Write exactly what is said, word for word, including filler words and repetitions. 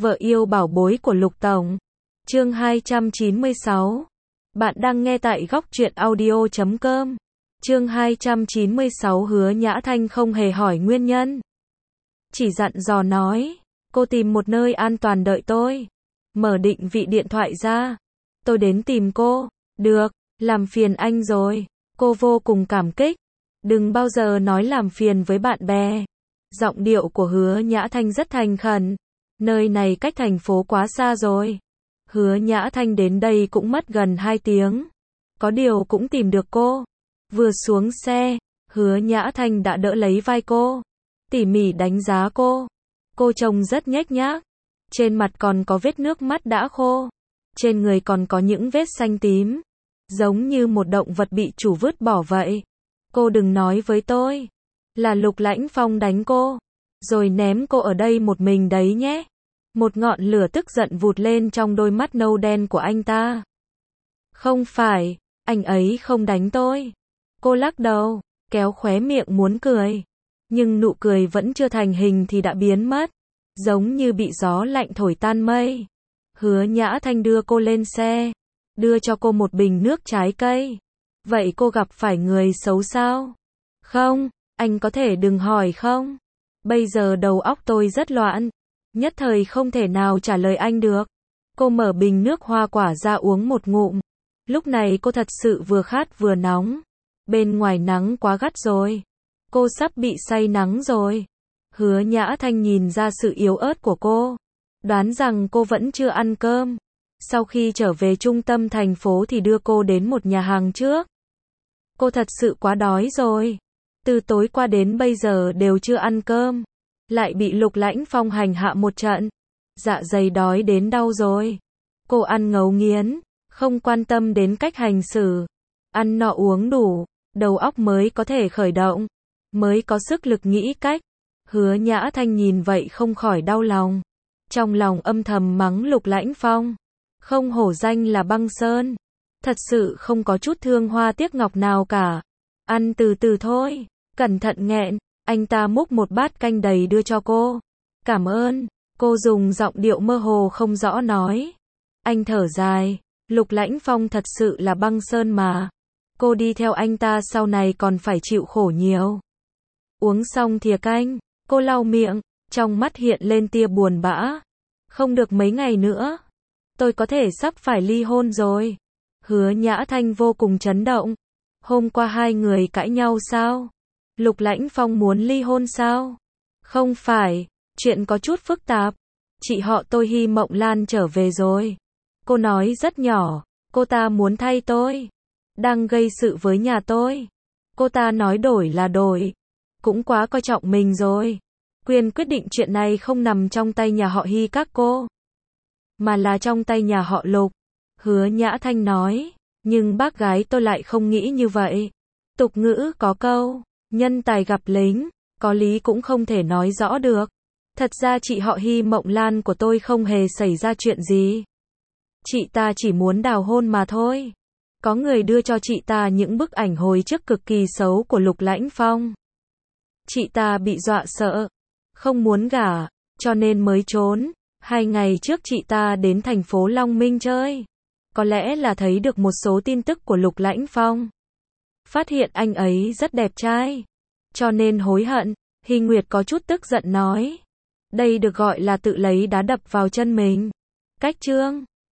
Vợ yêu bảo bối của Lục Tổng. Chương hai trăm chín mươi sáu. Bạn đang nghe tại góc truyện audio chấm com. Chương hai trăm chín mươi sáu. Hứa Nhã Thanh không hề hỏi nguyên nhân. Chỉ dặn dò nói, cô tìm một nơi an toàn đợi tôi. Mở định vị điện thoại ra. Tôi đến tìm cô. Được, làm phiền anh rồi. Cô vô cùng cảm kích. Đừng bao giờ nói làm phiền với bạn bè. Giọng điệu của Hứa Nhã Thanh rất thành khẩn. Nơi này cách thành phố quá xa rồi. Hứa Nhã Thanh đến đây cũng mất gần hai tiếng. Có điều cũng tìm được cô. Vừa xuống xe, Hứa Nhã Thanh đã đỡ lấy vai cô. Tỉ mỉ đánh giá cô. Cô trông rất nhếch nhác. Trên mặt còn có vết nước mắt đã khô. Trên người còn có những vết xanh tím. Giống như một động vật bị chủ vứt bỏ vậy. Cô đừng nói với tôi. Là Lục Lãnh Phong đánh cô. Rồi ném cô ở đây một mình đấy nhé. Một ngọn lửa tức giận vụt lên trong đôi mắt nâu đen của anh ta. Không phải, anh ấy không đánh tôi. Cô lắc đầu, kéo khóe miệng muốn cười. Nhưng nụ cười vẫn chưa thành hình thì đã biến mất. Giống như bị gió lạnh thổi tan mây. Hứa Nhã Thanh đưa cô lên xe. Đưa cho cô một bình nước trái cây. Vậy cô gặp phải người xấu sao? Không, anh có thể đừng hỏi không? Bây giờ đầu óc tôi rất loạn. Nhất thời không thể nào trả lời anh được. Cô mở bình nước hoa quả ra uống một ngụm. Lúc này cô thật sự vừa khát vừa nóng. Bên ngoài nắng quá gắt rồi. Cô sắp bị say nắng rồi. Hứa Nhã Thanh nhìn ra sự yếu ớt của cô. Đoán rằng cô vẫn chưa ăn cơm. Sau khi trở về trung tâm thành phố thì đưa cô đến một nhà hàng trước. Cô thật sự quá đói rồi. Từ tối qua đến bây giờ đều chưa ăn cơm. Lại bị Lục Lãnh Phong hành hạ một trận. Dạ dày đói đến đau rồi. Cô ăn ngấu nghiến, không quan tâm đến cách hành xử. Ăn no uống đủ, đầu óc mới có thể khởi động. Mới có sức lực nghĩ cách. Hứa Nhã Thanh nhìn vậy không khỏi đau lòng. Trong lòng âm thầm mắng Lục Lãnh Phong. Không hổ danh là băng sơn. Thật sự không có chút thương hoa tiếc ngọc nào cả. Ăn từ từ thôi. Cẩn thận nghẹn. Anh ta múc một bát canh đầy đưa cho cô. Cảm ơn. Cô dùng giọng điệu mơ hồ không rõ nói. Anh thở dài. Lục Lãnh Phong thật sự là băng sơn mà. Cô đi theo anh ta sau này còn phải chịu khổ nhiều. Uống xong thìa canh, cô lau miệng, trong mắt hiện lên tia buồn bã. Không được mấy ngày nữa. Tôi có thể sắp phải ly hôn rồi. Hứa Nhã Thanh vô cùng chấn động. Hôm qua hai người cãi nhau sao? Lục Lãnh Phong muốn ly hôn sao? Không phải, chuyện có chút phức tạp. Chị họ tôi Hy Mộng Lan trở về rồi. Cô nói rất nhỏ, cô ta muốn thay tôi. Đang gây sự với nhà tôi. Cô ta nói đổi là đổi. Cũng quá coi trọng mình rồi. Quyền quyết định chuyện này không nằm trong tay nhà họ Hy các cô. Mà là trong tay nhà họ Lục. Hứa Nhã Thanh nói. Nhưng bác gái tôi lại không nghĩ như vậy. Tục ngữ có câu. Nhân tài gặp lính, có lý cũng không thể nói rõ được. Thật ra chị họ Hy Mộng Lan của tôi không hề xảy ra chuyện gì. Chị ta chỉ muốn đào hôn mà thôi. Có người đưa cho chị ta những bức ảnh hồi trước cực kỳ xấu của Lục Lãnh Phong. Chị ta bị dọa sợ, không muốn gả, cho nên mới trốn. Hai ngày trước chị ta đến thành phố Long Minh chơi. Có lẽ là thấy được một số tin tức của Lục Lãnh Phong. Phát hiện anh ấy rất đẹp trai. Cho nên hối hận. Hy Nguyệt có chút tức giận nói. Đây được gọi là tự lấy đá đập vào chân mình. Cách chương